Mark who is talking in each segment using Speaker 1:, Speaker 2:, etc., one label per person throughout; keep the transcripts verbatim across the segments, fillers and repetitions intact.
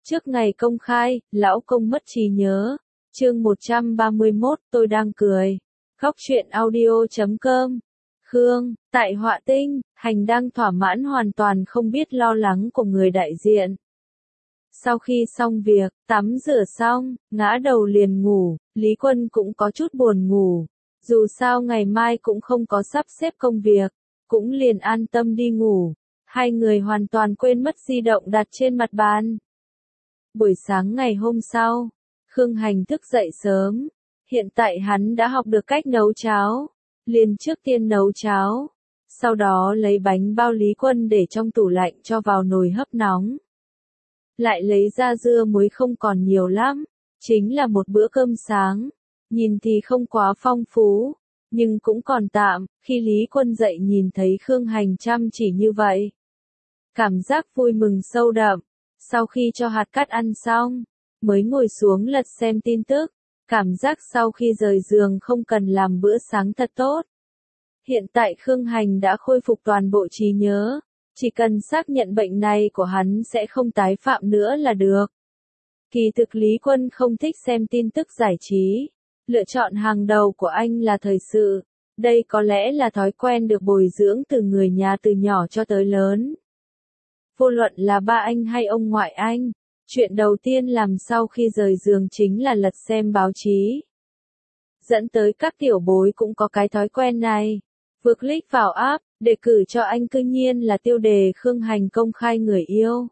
Speaker 1: Trước ngày công khai, lão công mất trí nhớ. Chương một trăm ba mươi mốt, tôi đang cười. Góc truyện audio chấm com. Khương, tại Họa Tinh, Hành đang thỏa mãn hoàn toàn không biết lo lắng của người đại diện. Sau khi xong việc, tắm rửa xong, ngã đầu liền ngủ, Lý Quân cũng có chút buồn ngủ. Dù sao ngày mai cũng không có sắp xếp công việc, cũng liền an tâm đi ngủ. Hai người hoàn toàn quên mất di động đặt trên mặt bàn. Buổi sáng ngày hôm sau, Khương Hành thức dậy sớm. Hiện tại hắn đã học được cách nấu cháo. Liền trước tiên nấu cháo. Sau đó lấy bánh bao Lý Quân để trong tủ lạnh cho vào nồi hấp nóng. Lại lấy ra dưa muối không còn nhiều lắm. Chính là một bữa cơm sáng. Nhìn thì không quá phong phú. Nhưng cũng còn tạm, khi Lý Quân dậy nhìn thấy Khương Hành chăm chỉ như vậy. Cảm giác vui mừng sâu đậm. Sau khi cho hạt cát ăn xong, mới ngồi xuống lật xem tin tức. Cảm giác sau khi rời giường không cần làm bữa sáng thật tốt. Hiện tại Khương Hành đã khôi phục toàn bộ trí nhớ. Chỉ cần xác nhận bệnh này của hắn sẽ không tái phạm nữa là được. Kỳ thực Lý Quân không thích xem tin tức giải trí. Lựa chọn hàng đầu của anh là thời sự. Đây có lẽ là thói quen được bồi dưỡng từ người nhà từ nhỏ cho tới lớn. Vô luận là ba anh hay ông ngoại anh, chuyện đầu tiên làm sau khi rời giường chính là lật xem báo chí. Dẫn tới các tiểu bối cũng có cái thói quen này. Vừa click vào app, đề cử cho anh cư nhiên là tiêu đề Khương Hành công khai người yêu.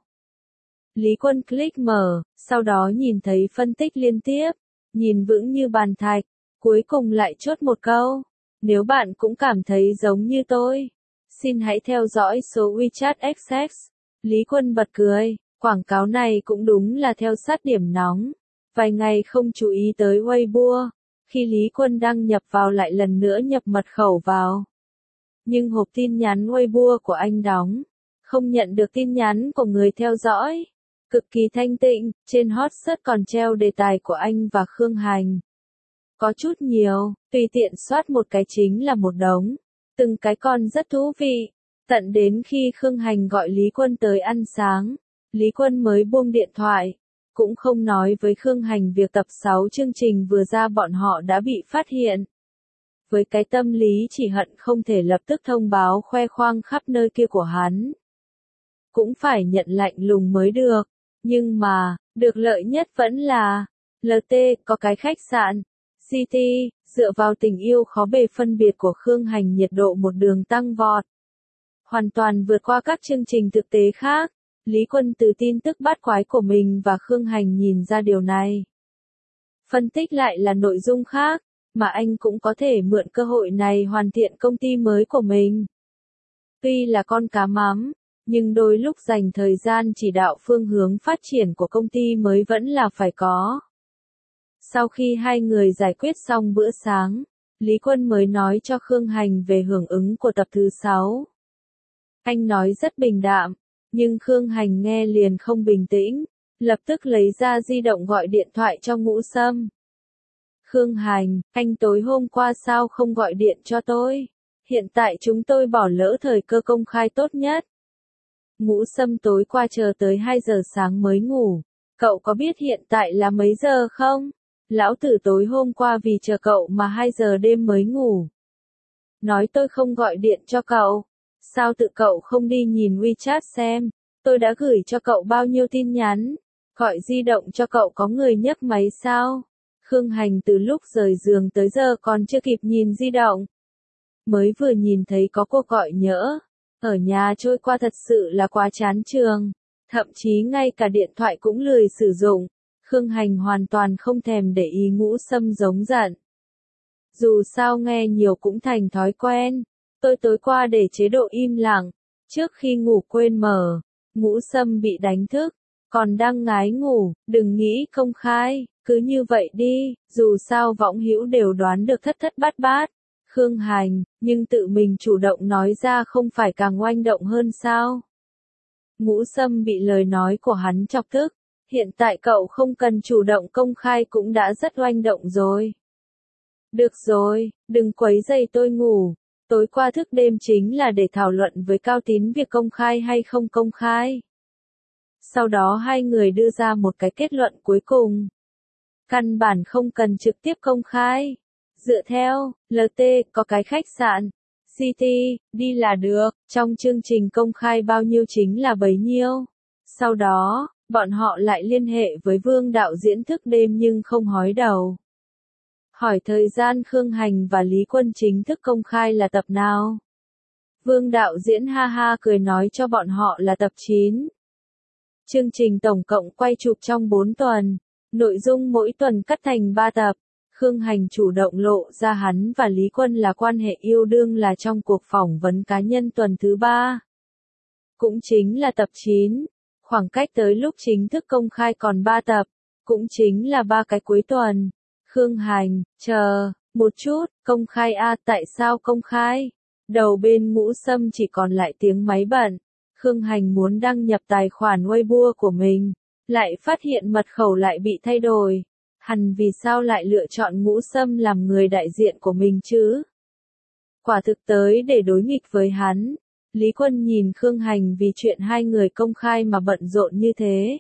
Speaker 1: Lý Quân click mở, sau đó nhìn thấy phân tích liên tiếp, nhìn vững như bàn thạch, cuối cùng lại chốt một câu. Nếu bạn cũng cảm thấy giống như tôi, xin hãy theo dõi số WeChat ích ích. Lý Quân bật cười, quảng cáo này cũng đúng là theo sát điểm nóng. Vài ngày không chú ý tới Weibo, khi Lý Quân đăng nhập vào lại lần nữa nhập mật khẩu vào. Nhưng hộp tin nhắn Weibo của anh đóng, không nhận được tin nhắn của người theo dõi. Cực kỳ thanh tịnh, trên hot search còn treo đề tài của anh và Khương Hành. Có chút nhiều, tùy tiện soát một cái chính là một đống. Từng cái con rất thú vị. Tận đến khi Khương Hành gọi Lý Quân tới ăn sáng, Lý Quân mới buông điện thoại, cũng không nói với Khương Hành việc tập sáu chương trình vừa ra bọn họ đã bị phát hiện. Với cái tâm lý chỉ hận không thể lập tức thông báo khoe khoang khắp nơi kia của hắn. Cũng phải nhận lạnh lùng mới được, nhưng mà, được lợi nhất vẫn là, lờ tê có cái khách sạn, xê tê, dựa vào tình yêu khó bề phân biệt của Khương Hành nhiệt độ một đường tăng vọt. Hoàn toàn vượt qua các chương trình thực tế khác. Lý Quân từ tin tức bát quái của mình và Khương Hành nhìn ra điều này. Phân tích lại là nội dung khác, mà anh cũng có thể mượn cơ hội này hoàn thiện công ty mới của mình. Tuy là con cá mắm, nhưng đôi lúc dành thời gian chỉ đạo phương hướng phát triển của công ty mới vẫn là phải có. Sau khi hai người giải quyết xong bữa sáng, Lý Quân mới nói cho Khương Hành về hưởng ứng của tập thứ sáu. Anh nói rất bình đạm, nhưng Khương Hành nghe liền không bình tĩnh, lập tức lấy ra di động gọi điện thoại cho Ngũ Sâm. Khương Hành, anh tối hôm qua sao không gọi điện cho tôi? Hiện tại chúng tôi bỏ lỡ thời cơ công khai tốt nhất. Ngũ Sâm tối qua chờ tới hai giờ sáng mới ngủ. Cậu có biết hiện tại là mấy giờ không? Lão tử tối hôm qua vì chờ cậu mà hai giờ đêm mới ngủ. Nói tôi không gọi điện cho cậu. Sao tự cậu không đi nhìn WeChat xem, tôi đã gửi cho cậu bao nhiêu tin nhắn, gọi di động cho cậu có người nhấc máy sao? Khương Hành từ lúc rời giường tới giờ còn chưa kịp nhìn di động. Mới vừa nhìn thấy có cuộc gọi nhỡ, ở nhà trôi qua thật sự là quá chán trường, thậm chí ngay cả điện thoại cũng lười sử dụng. Khương Hành hoàn toàn không thèm để ý Ngũ Sâm giống giận. Dù sao nghe nhiều cũng thành thói quen. Tôi tối qua để chế độ im lặng, trước khi ngủ quên mở, Ngũ Sâm bị đánh thức, còn đang ngái ngủ, đừng nghĩ công khai, cứ như vậy đi, dù sao võng hữu đều đoán được thất thất bát bát. Khương Hành, nhưng tự mình chủ động nói ra không phải càng oanh động hơn sao? Ngũ Sâm bị lời nói của hắn chọc tức, hiện tại cậu không cần chủ động công khai cũng đã rất oanh động rồi. Được rồi, đừng quấy rầy tôi ngủ. Tối qua thức đêm chính là để thảo luận với Cao Tín việc công khai hay không công khai. Sau đó hai người đưa ra một cái kết luận cuối cùng. Căn bản không cần trực tiếp công khai. Dựa theo, lờ tê, có cái khách sạn, City, đi là được, trong chương trình công khai bao nhiêu chính là bấy nhiêu. Sau đó, bọn họ lại liên hệ với Vương đạo diễn thức đêm nhưng không hói đầu. Hỏi thời gian Khương Hành và Lý Quân chính thức công khai là tập nào? Vương đạo diễn ha ha cười nói cho bọn họ là tập chín. Chương trình tổng cộng quay chụp trong bốn tuần, nội dung mỗi tuần cắt thành ba tập. Khương Hành chủ động lộ ra hắn và Lý Quân là quan hệ yêu đương là trong cuộc phỏng vấn cá nhân tuần thứ ba. Cũng chính là tập chín, khoảng cách tới lúc chính thức công khai còn ba tập, cũng chính là ba cái cuối tuần. Khương Hành, chờ, một chút, công khai a à, tại sao công khai? Đầu bên Ngũ Sâm chỉ còn lại tiếng máy bận. Khương Hành muốn đăng nhập tài khoản Weibo của mình, lại phát hiện mật khẩu lại bị thay đổi. Hắn vì sao lại lựa chọn Ngũ Sâm làm người đại diện của mình chứ? Quả thực tới để đối nghịch với hắn. Lý Quân nhìn Khương Hành vì chuyện hai người công khai mà bận rộn như thế.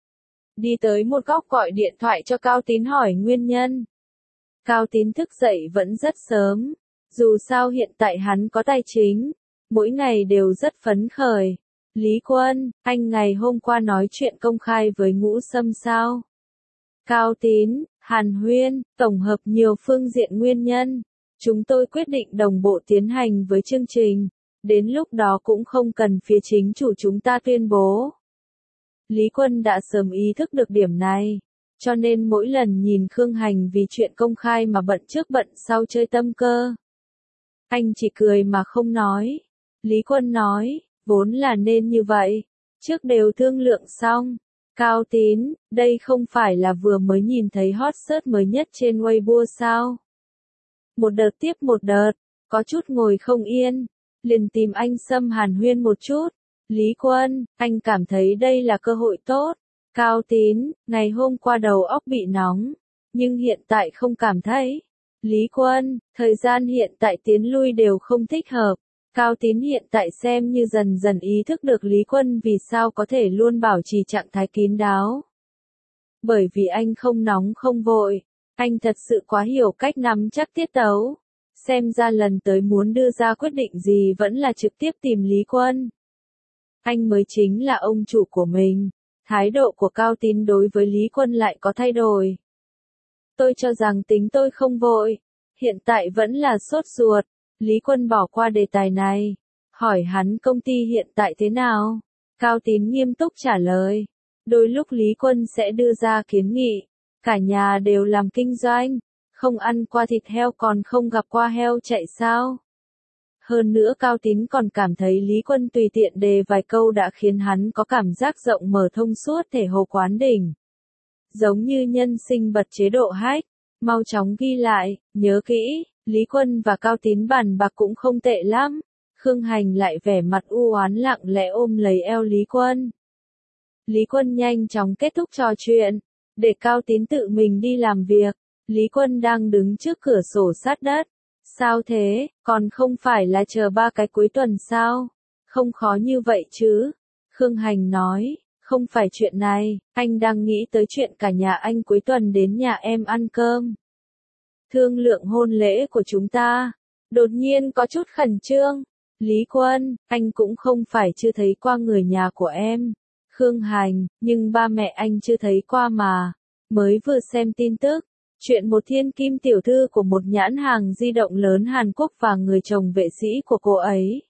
Speaker 1: Đi tới một góc gọi điện thoại cho Cao Tín hỏi nguyên nhân. Cao Tín thức dậy vẫn rất sớm. Dù sao hiện tại hắn có tài chính, mỗi ngày đều rất phấn khởi. Lý Quân, anh ngày hôm qua nói chuyện công khai với Ngũ Sâm sao? Cao Tín, hàn huyên, tổng hợp nhiều phương diện nguyên nhân. Chúng tôi quyết định đồng bộ tiến hành với chương trình. Đến lúc đó cũng không cần phía chính chủ chúng ta tuyên bố. Lý Quân đã sớm ý thức được điểm này. Cho nên mỗi lần nhìn Khương Hành vì chuyện công khai mà bận trước bận sau chơi tâm cơ. Anh chỉ cười mà không nói. Lý Quân nói, vốn là nên như vậy. Trước đều thương lượng xong. Cao Tín, đây không phải là vừa mới nhìn thấy hot search mới nhất trên Weibo sao? Một đợt tiếp một đợt, có chút ngồi không yên. Liền tìm anh Sâm hàn huyên một chút. Lý Quân, anh cảm thấy đây là cơ hội tốt. Cao Tín, ngày hôm qua đầu óc bị nóng, nhưng hiện tại không cảm thấy. Lý Quân, thời gian hiện tại tiến lui đều không thích hợp. Cao Tín hiện tại xem như dần dần ý thức được Lý Quân vì sao có thể luôn bảo trì trạng thái kín đáo. Bởi vì anh không nóng không vội, anh thật sự quá hiểu cách nắm chắc tiết tấu. Xem ra lần tới muốn đưa ra quyết định gì vẫn là trực tiếp tìm Lý Quân. Anh mới chính là ông chủ của mình. Thái độ của Cao Tín đối với Lý Quân lại có thay đổi. Tôi cho rằng tính tôi không vội, hiện tại vẫn là sốt ruột. Lý Quân bỏ qua đề tài này, hỏi hắn công ty hiện tại thế nào. Cao Tín nghiêm túc trả lời. Đôi lúc Lý Quân sẽ đưa ra kiến nghị. Cả nhà đều làm kinh doanh, không ăn qua thịt heo còn không gặp qua heo chạy sao. Hơn nữa Cao Tín còn cảm thấy Lý Quân tùy tiện đề vài câu đã khiến hắn có cảm giác rộng mở thông suốt thể hồ quán đỉnh. Giống như nhân sinh bật chế độ hack, mau chóng ghi lại, nhớ kỹ, Lý Quân và Cao Tín bàn bạc cũng không tệ lắm. Khương Hành lại vẻ mặt u oán lặng lẽ ôm lấy eo Lý Quân. Lý Quân nhanh chóng kết thúc trò chuyện, để Cao Tín tự mình đi làm việc. Lý Quân đang đứng trước cửa sổ sát đất. Sao thế, còn không phải là chờ ba cái cuối tuần sao? Không khó như vậy chứ? Khương Hành nói, không phải chuyện này, anh đang nghĩ tới chuyện cả nhà anh cuối tuần đến nhà em ăn cơm. Thương lượng hôn lễ của chúng ta. Đột nhiên có chút khẩn trương. Lý Quân, anh cũng không phải chưa thấy qua người nhà của em. Khương Hành, nhưng ba mẹ anh chưa thấy qua mà. Mới vừa xem tin tức. Chuyện một thiên kim tiểu thư của một nhãn hàng di động lớn Hàn Quốc và người chồng vệ sĩ của cô ấy.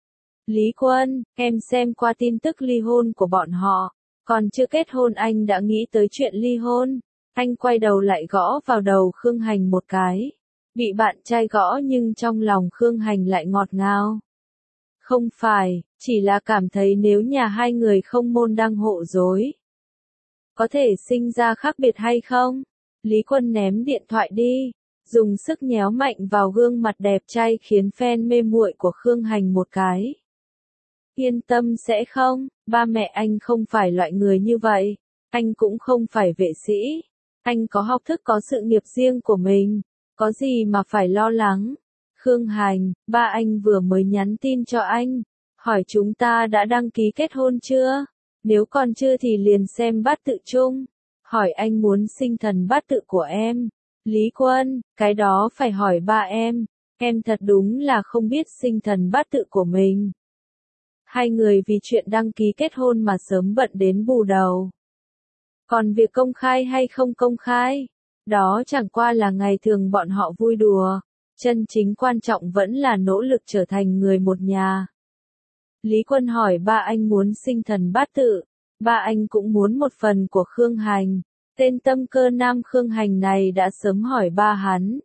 Speaker 1: Lý Quân, em xem qua tin tức ly hôn của bọn họ. Còn chưa kết hôn anh đã nghĩ tới chuyện ly hôn. Anh quay đầu lại gõ vào đầu Khương Hành một cái. Bị bạn trai gõ nhưng trong lòng Khương Hành lại ngọt ngào. Không phải, chỉ là cảm thấy nếu nhà hai người không môn đăng hộ dối. Có thể sinh ra khác biệt hay không? Lý Quân ném điện thoại đi, dùng sức nhéo mạnh vào gương mặt đẹp trai khiến fan mê muội của Khương Hành một cái. Yên tâm sẽ không, ba mẹ anh không phải loại người như vậy, anh cũng không phải vệ sĩ, anh có học thức có sự nghiệp riêng của mình, có gì mà phải lo lắng. Khương Hành, ba anh vừa mới nhắn tin cho anh, hỏi chúng ta đã đăng ký kết hôn chưa? Nếu còn chưa thì liền xem bát tự chung. Hỏi anh muốn sinh thần bát tự của em. Lý Quân, cái đó phải hỏi ba em. Em thật đúng là không biết sinh thần bát tự của mình. Hai người vì chuyện đăng ký kết hôn mà sớm bận đến bù đầu. Còn việc công khai hay không công khai, đó chẳng qua là ngày thường bọn họ vui đùa. Chân chính quan trọng vẫn là nỗ lực trở thành người một nhà. Lý Quân hỏi ba anh muốn sinh thần bát tự. Ba anh cũng muốn một phần của Khương Hành. Tên tâm cơ nam Khương Hành này đã sớm hỏi ba hắn.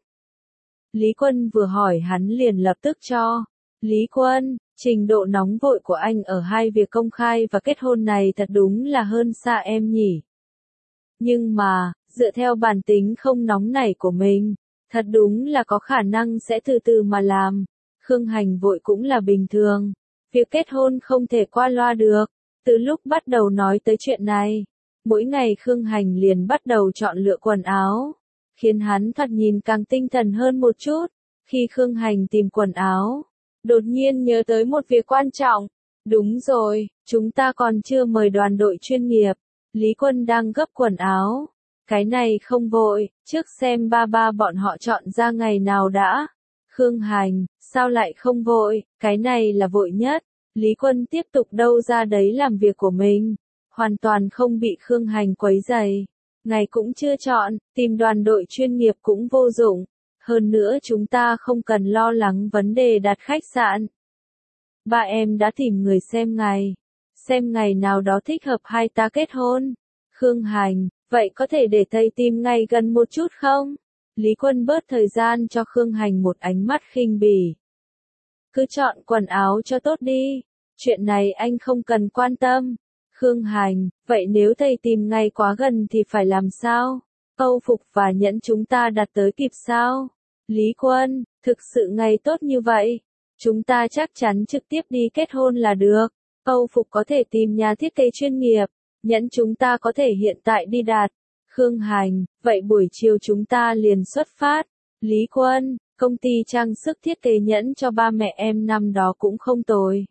Speaker 1: Lý Quân vừa hỏi hắn liền lập tức cho. Lý Quân, trình độ nóng vội của anh ở hai việc công khai và kết hôn này thật đúng là hơn xa em nhỉ. Nhưng mà, dựa theo bản tính không nóng nảy của mình, thật đúng là có khả năng sẽ từ từ mà làm. Khương Hành vội cũng là bình thường. Việc kết hôn không thể qua loa được. Từ lúc bắt đầu nói tới chuyện này, mỗi ngày Khương Hành liền bắt đầu chọn lựa quần áo, khiến hắn thoạt nhìn càng tinh thần hơn một chút. Khi Khương Hành tìm quần áo, đột nhiên nhớ tới một việc quan trọng. Đúng rồi, chúng ta còn chưa mời đoàn đội chuyên nghiệp. Lý Quân đang gấp quần áo. Cái này không vội, trước xem ba ba bọn họ chọn ra ngày nào đã. Khương Hành, sao lại không vội, cái này là vội nhất. Lý Quân tiếp tục đâu ra đấy làm việc của mình, hoàn toàn không bị Khương Hành quấy rầy. Ngày cũng chưa chọn, tìm đoàn đội chuyên nghiệp cũng vô dụng. Hơn nữa chúng ta không cần lo lắng vấn đề đặt khách sạn. Ba em đã tìm người xem ngày. Xem ngày nào đó thích hợp hai ta kết hôn. Khương Hành, vậy có thể để thầy tìm ngày gần một chút không? Lý Quân bớt thời gian cho Khương Hành một ánh mắt khinh bỉ. Cứ chọn quần áo cho tốt đi. Chuyện này anh không cần quan tâm. Khương Hành, vậy nếu thầy tìm ngày quá gần thì phải làm sao? Âu phục và nhẫn chúng ta đặt tới kịp sao? Lý Quân, thực sự ngày tốt như vậy. Chúng ta chắc chắn trực tiếp đi kết hôn là được. Âu phục có thể tìm nhà thiết kế chuyên nghiệp. Nhẫn chúng ta có thể hiện tại đi đặt. Khương Hành, vậy buổi chiều chúng ta liền xuất phát. Lý Quân, công ty trang sức thiết kế nhẫn cho ba mẹ em năm đó cũng không tồi.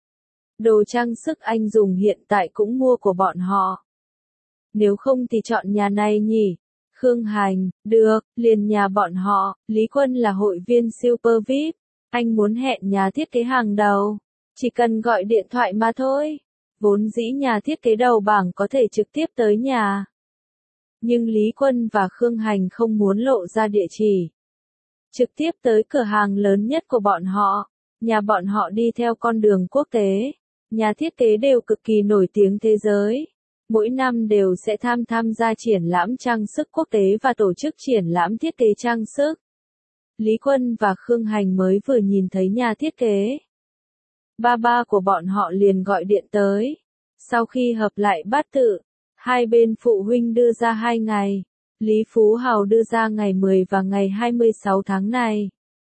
Speaker 1: Đồ trang sức anh dùng hiện tại cũng mua của bọn họ. Nếu không thì chọn nhà này nhỉ? Khương Hành, được, liền nhà bọn họ. Lý Quân là hội viên Super vi ai pi. Anh muốn hẹn nhà thiết kế hàng đầu. Chỉ cần gọi điện thoại mà thôi. Vốn dĩ nhà thiết kế đầu bảng có thể trực tiếp tới nhà. Nhưng Lý Quân và Khương Hành không muốn lộ ra địa chỉ. Trực tiếp tới cửa hàng lớn nhất của bọn họ. Nhà bọn họ đi theo con đường quốc tế. Nhà thiết kế đều cực kỳ nổi tiếng thế giới. Mỗi năm đều sẽ tham tham gia triển lãm trang sức quốc tế và tổ chức triển lãm thiết kế trang sức. Lý Quân và Khương Hành mới vừa nhìn thấy nhà thiết kế. Ba ba của bọn họ liền gọi điện tới. Sau khi hợp lại bát tự, hai bên phụ huynh đưa ra hai ngày. Lý Phú Hào đưa ra ngày mười và ngày hai mươi sáu tháng này.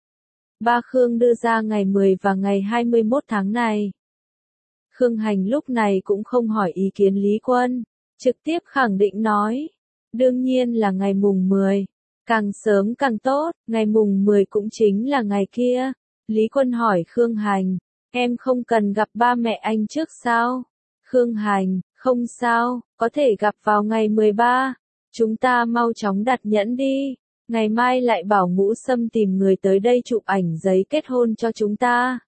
Speaker 1: Ba Khương đưa ra ngày mười và ngày hai mươi mốt tháng này. Khương Hành lúc này cũng không hỏi ý kiến Lý Quân, trực tiếp khẳng định nói. Đương nhiên là ngày mùng mười. Càng sớm càng tốt, ngày mùng mười cũng chính là ngày kia. Lý Quân hỏi Khương Hành, em không cần gặp ba mẹ anh trước sao? Khương Hành, không sao, có thể gặp vào ngày mười ba. Chúng ta mau chóng đặt nhẫn đi. Ngày mai lại bảo Ngũ Sâm tìm người tới đây chụp ảnh giấy kết hôn cho chúng ta.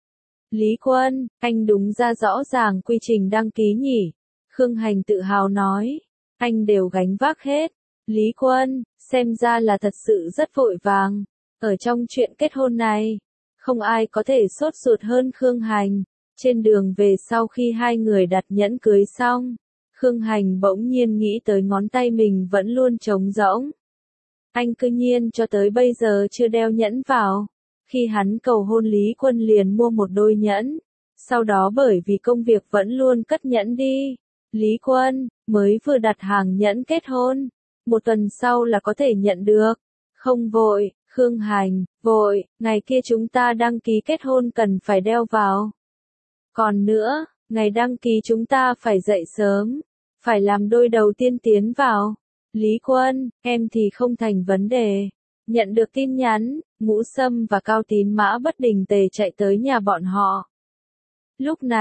Speaker 1: Lý Quân, anh đúng ra rõ ràng quy trình đăng ký nhỉ? Khương Hành tự hào nói. Anh đều gánh vác hết. Lý Quân, xem ra là thật sự rất vội vàng. Ở trong chuyện kết hôn này, không ai có thể sốt ruột hơn Khương Hành. Trên đường về sau khi hai người đặt nhẫn cưới xong, Khương Hành bỗng nhiên nghĩ tới ngón tay mình vẫn luôn trống rỗng. Anh cứ nhiên cho tới bây giờ chưa đeo nhẫn vào. Khi hắn cầu hôn Lý Quân liền mua một đôi nhẫn. Sau đó bởi vì công việc vẫn luôn cất nhẫn đi. Lý Quân, mới vừa đặt hàng nhẫn kết hôn. Một tuần sau là có thể nhận được. Không vội, Khương Hành, vội, ngày kia chúng ta đăng ký kết hôn cần phải đeo vào. Còn nữa, ngày đăng ký chúng ta phải dậy sớm. Phải làm đôi đầu tiên tiến vào. Lý Quân, em thì không thành vấn đề. Nhận được tin nhắn, Ngũ Sâm và Cao Tín Mã bất đình tề chạy tới nhà bọn họ. Lúc này,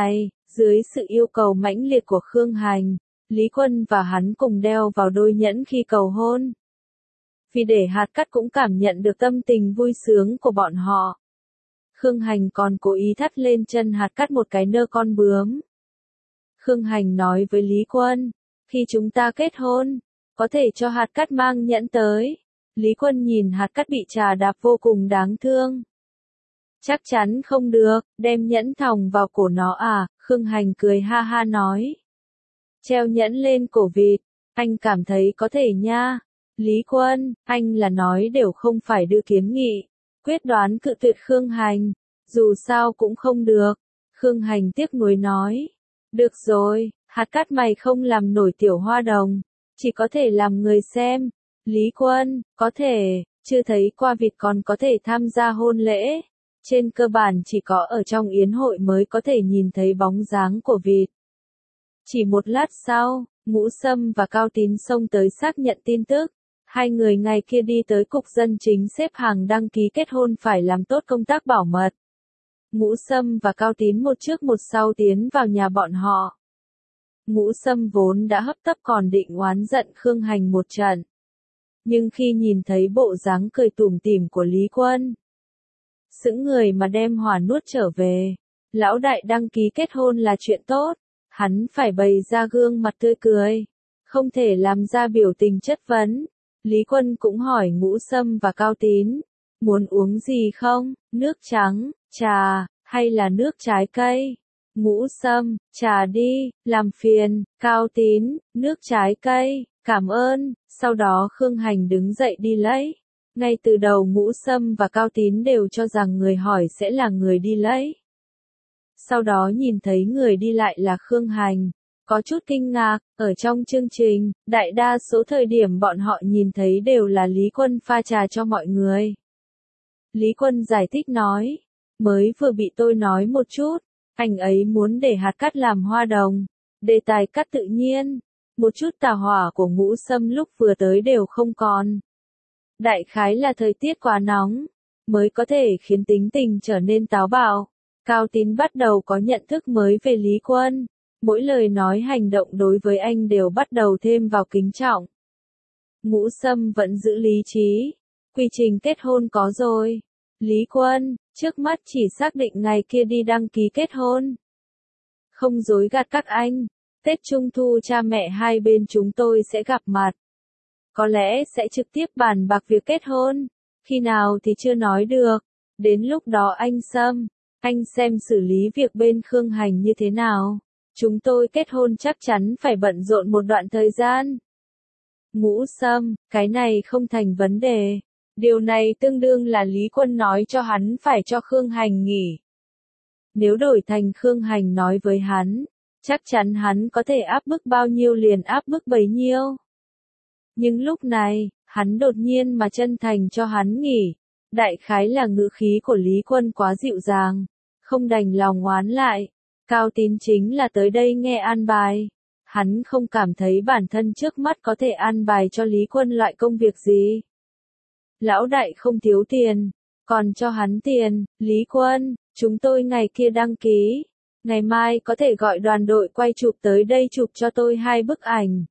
Speaker 1: Dưới sự yêu cầu mãnh liệt của Khương Hành, Lý Quân và hắn cùng đeo vào đôi nhẫn khi cầu hôn. Vì để hạt cát cũng cảm nhận được tâm tình vui sướng của bọn họ. Khương Hành còn cố ý thắt lên chân hạt cát một cái nơ con bướm. Khương Hành nói với Lý Quân, khi chúng ta kết hôn, có thể cho hạt cát mang nhẫn tới. Lý Quân nhìn hạt cát bị trà đạp vô cùng đáng thương. Chắc chắn không được, đem nhẫn thòng vào cổ nó à, Khương Hành cười ha ha nói. Treo nhẫn lên cổ vịt, anh cảm thấy có thể nha. Lý Quân, anh là nói đều không phải đưa kiến nghị. Quyết đoán cự tuyệt Khương Hành, dù sao cũng không được. Khương Hành tiếc nuối nói. Được rồi, hạt cát mày không làm nổi tiểu hoa đồng, chỉ có thể làm người xem. Lý Quân, có thể, chưa thấy qua vịt còn có thể tham gia hôn lễ. Trên cơ bản chỉ có ở trong yến hội mới có thể nhìn thấy bóng dáng của vịt. Chỉ một lát sau, Ngũ Sâm và Cao Tín xông tới xác nhận tin tức. Hai người ngày kia đi tới cục dân chính xếp hàng đăng ký kết hôn phải làm tốt công tác bảo mật. Ngũ Sâm và Cao Tín một trước một sau tiến vào nhà bọn họ. Ngũ Sâm vốn đã hấp tấp còn định oán giận Khương Hành một trận. Nhưng khi nhìn thấy bộ dáng cười tủm tỉm của Lý Quân, sững người mà đem hỏa nuốt trở về. Lão đại đăng ký kết hôn là chuyện tốt, hắn phải bày ra gương mặt tươi cười, không thể làm ra biểu tình chất vấn. Lý Quân cũng hỏi Ngũ Sâm và Cao Tín, muốn uống gì không, nước trắng, trà, hay là nước trái cây? Ngũ Sâm, trà đi, làm phiền. Cao Tín, nước trái cây, cảm ơn. Sau đó Khương Hành đứng dậy đi lấy. Ngay từ đầu Ngũ Sâm và Cao Tín đều cho rằng người hỏi sẽ là người đi lấy. Sau đó nhìn thấy người đi lại là Khương Hành, có chút kinh ngạc. Ở trong chương trình, đại đa số thời điểm bọn họ nhìn thấy đều là Lý Quân pha trà cho mọi người. Lý Quân giải thích nói, mới vừa bị tôi nói một chút, anh ấy muốn để hạt cát làm hoa đồng, đề tài cát tự nhiên, một chút tà hỏa của Ngũ Sâm lúc vừa tới đều không còn. Đại khái là thời tiết quá nóng, mới có thể khiến tính tình trở nên táo bạo. Cao Tín bắt đầu có nhận thức mới về Lý Quân, mỗi lời nói hành động đối với anh đều bắt đầu thêm vào kính trọng. Ngũ Sâm vẫn giữ lý trí, quy trình kết hôn có rồi. Lý Quân, trước mắt chỉ xác định ngày kia đi đăng ký kết hôn. Không dối gạt các anh, Tết Trung Thu cha mẹ hai bên chúng tôi sẽ gặp mặt. Có lẽ sẽ trực tiếp bàn bạc việc kết hôn, khi nào thì chưa nói được. Đến lúc đó anh Sâm, anh xem xử lý việc bên Khương Hành như thế nào. Chúng tôi kết hôn chắc chắn phải bận rộn một đoạn thời gian. Ngũ Sâm, cái này không thành vấn đề. Điều này tương đương là Lý Quân nói cho hắn phải cho Khương Hành nghỉ. Nếu đổi thành Khương Hành nói với hắn, chắc chắn hắn có thể áp bức bao nhiêu liền áp bức bấy nhiêu. Nhưng lúc này, hắn đột nhiên mà chân thành cho hắn nghỉ. Đại khái là ngữ khí của Lý Quân quá dịu dàng, không đành lòng oán lại. Cao Tín chính là tới đây nghe an bài. Hắn không cảm thấy bản thân trước mắt có thể an bài cho Lý Quân loại công việc gì. Lão đại không thiếu tiền, còn cho hắn tiền. Lý Quân, chúng tôi ngày kia đăng ký, ngày mai có thể gọi đoàn đội quay chụp tới đây chụp cho tôi hai bức ảnh.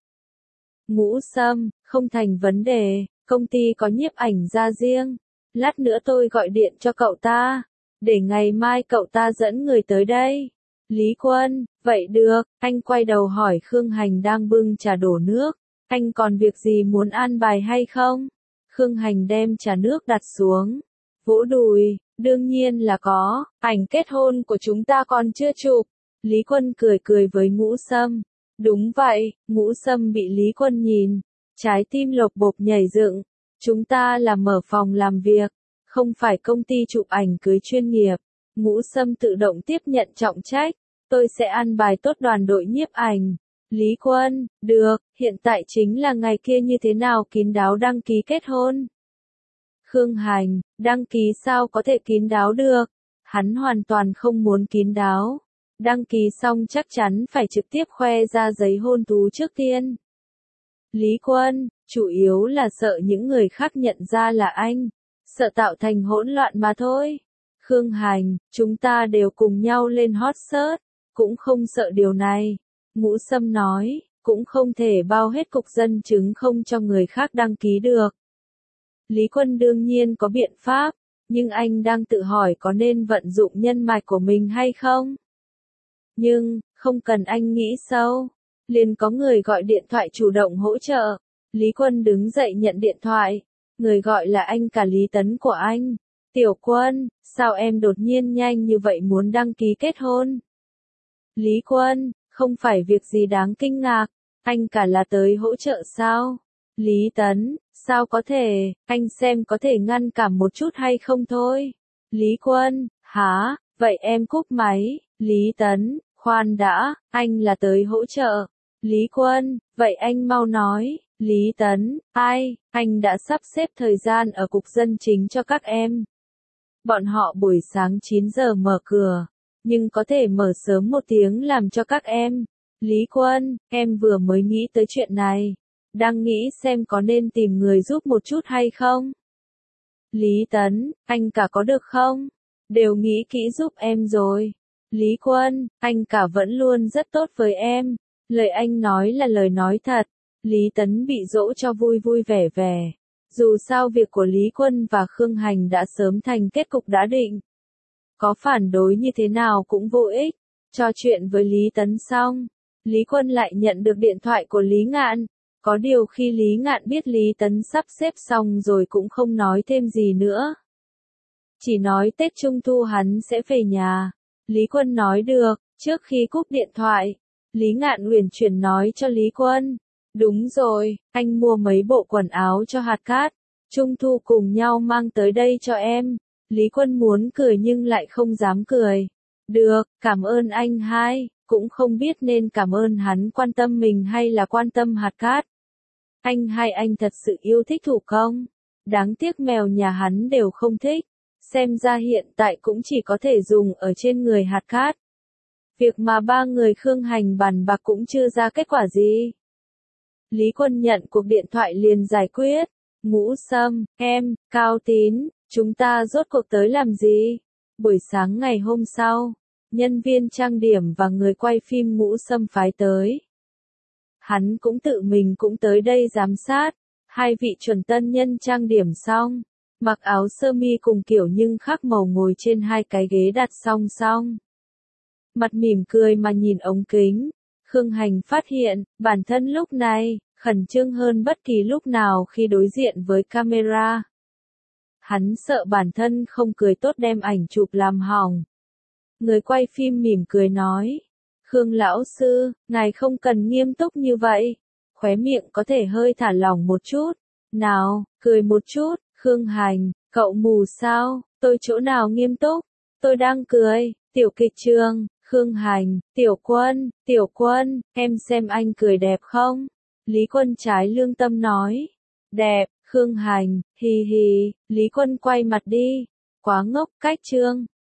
Speaker 1: Ngũ Sâm, không thành vấn đề, công ty có nhiếp ảnh ra riêng. Lát nữa tôi gọi điện cho cậu ta, để ngày mai cậu ta dẫn người tới đây. Lý Quân, vậy được. Anh quay đầu hỏi Khương Hành đang bưng trà đổ nước, anh còn việc gì muốn an bài hay không? Khương Hành đem trà nước đặt xuống, vỗ đùi, đương nhiên là có, ảnh kết hôn của chúng ta còn chưa chụp. Lý Quân cười cười với Ngũ Sâm. Đúng vậy. Ngũ Sâm bị Lý Quân nhìn, trái tim lộc bộp nhảy dựng. Chúng ta là mở phòng làm việc, không phải công ty chụp ảnh cưới chuyên nghiệp. Ngũ Sâm tự động tiếp nhận trọng trách. Tôi sẽ an bài tốt đoàn đội nhiếp ảnh. Lý Quân, được, hiện tại chính là ngày kia như thế nào kín đáo đăng ký kết hôn? Khương Hành, đăng ký sao có thể kín đáo được? Hắn hoàn toàn không muốn kín đáo. Đăng ký xong chắc chắn phải trực tiếp khoe ra giấy hôn thú trước tiên. Lý Quân, chủ yếu là sợ những người khác nhận ra là anh, sợ tạo thành hỗn loạn mà thôi. Khương Hành, chúng ta đều cùng nhau lên hot search, cũng không sợ điều này. Ngũ Sâm nói, cũng không thể bao hết cục dân chứng không cho người khác đăng ký được. Lý Quân đương nhiên có biện pháp, nhưng anh đang tự hỏi có nên vận dụng nhân mạch của mình hay không? Nhưng, không cần anh nghĩ sâu. Liền có người gọi điện thoại chủ động hỗ trợ. Lý Quân đứng dậy nhận điện thoại. Người gọi là anh cả Lý Tấn của anh. Tiểu Quân, sao em đột nhiên nhanh như vậy muốn đăng ký kết hôn? Lý Quân, không phải việc gì đáng kinh ngạc. Anh cả là tới hỗ trợ sao? Lý Tấn, sao có thể, anh xem có thể ngăn cản một chút hay không thôi. Lý Quân, hả, vậy em cúp máy. Lý Tấn, khoan đã, anh là tới hỗ trợ. Lý Quân, vậy anh mau nói. Lý Tấn, ai, anh đã sắp xếp thời gian ở cục dân chính cho các em. Bọn họ buổi sáng chín giờ mở cửa, nhưng có thể mở sớm một tiếng làm cho các em. Lý Quân, em vừa mới nghĩ tới chuyện này. Đang nghĩ xem có nên tìm người giúp một chút hay không? Lý Tấn, anh cả có được không? Đều nghĩ kỹ giúp em rồi. Lý Quân, anh cả vẫn luôn rất tốt với em. Lời anh nói là lời nói thật. Lý Tấn bị dỗ cho vui vui vẻ vẻ. Dù sao việc của Lý Quân và Khương Hành đã sớm thành kết cục đã định. Có phản đối như thế nào cũng vô ích. Trò chuyện với Lý Tấn xong, Lý Quân lại nhận được điện thoại của Lý Ngạn. Có điều khi Lý Ngạn biết Lý Tấn sắp xếp xong rồi cũng không nói thêm gì nữa. Chỉ nói Tết Trung Thu hắn sẽ về nhà. Lý Quân nói được, trước khi cúp điện thoại, Lý Ngạn uyển chuyển nói cho Lý Quân. Đúng rồi, anh mua mấy bộ quần áo cho Hạt Cát. Trung Thu cùng nhau mang tới đây cho em. Lý Quân muốn cười nhưng lại không dám cười. Được, cảm ơn anh hai, cũng không biết nên cảm ơn hắn quan tâm mình hay là quan tâm Hạt Cát. Anh hai anh thật sự yêu thích thủ công. Đáng tiếc mèo nhà hắn đều không thích. Xem ra hiện tại cũng chỉ có thể dùng ở trên người Hạt Cát. Việc mà ba người Khương Hành bàn bạc cũng chưa ra kết quả gì. Lý Quân nhận cuộc điện thoại liền giải quyết. Ngũ Sâm, em, Cao Tín, chúng ta rốt cuộc tới làm gì? Buổi sáng ngày hôm sau, nhân viên trang điểm và người quay phim Ngũ Sâm phái tới. Hắn cũng tự mình cũng tới đây giám sát. Hai vị chuẩn tân nhân trang điểm xong, mặc áo sơ mi cùng kiểu nhưng khác màu ngồi trên hai cái ghế đặt song song. Mặt mỉm cười mà nhìn ống kính. Khương Hành phát hiện, bản thân lúc này, khẩn trương hơn bất kỳ lúc nào khi đối diện với camera. Hắn sợ bản thân không cười tốt đem ảnh chụp làm hỏng. Người quay phim mỉm cười nói. Khương lão sư, ngài không cần nghiêm túc như vậy. Khóe miệng có thể hơi thả lỏng một chút. Nào, cười một chút. Khương Hành, cậu mù sao? Tôi chỗ nào nghiêm túc? Tôi đang cười. Tiểu kịch trường. Khương Hành, Tiểu Quân, Tiểu Quân, em xem anh cười đẹp không? Lý Quân trái lương tâm nói. Đẹp. Khương Hành, hì hì. Lý Quân quay mặt đi. Quá ngốc, cách trương.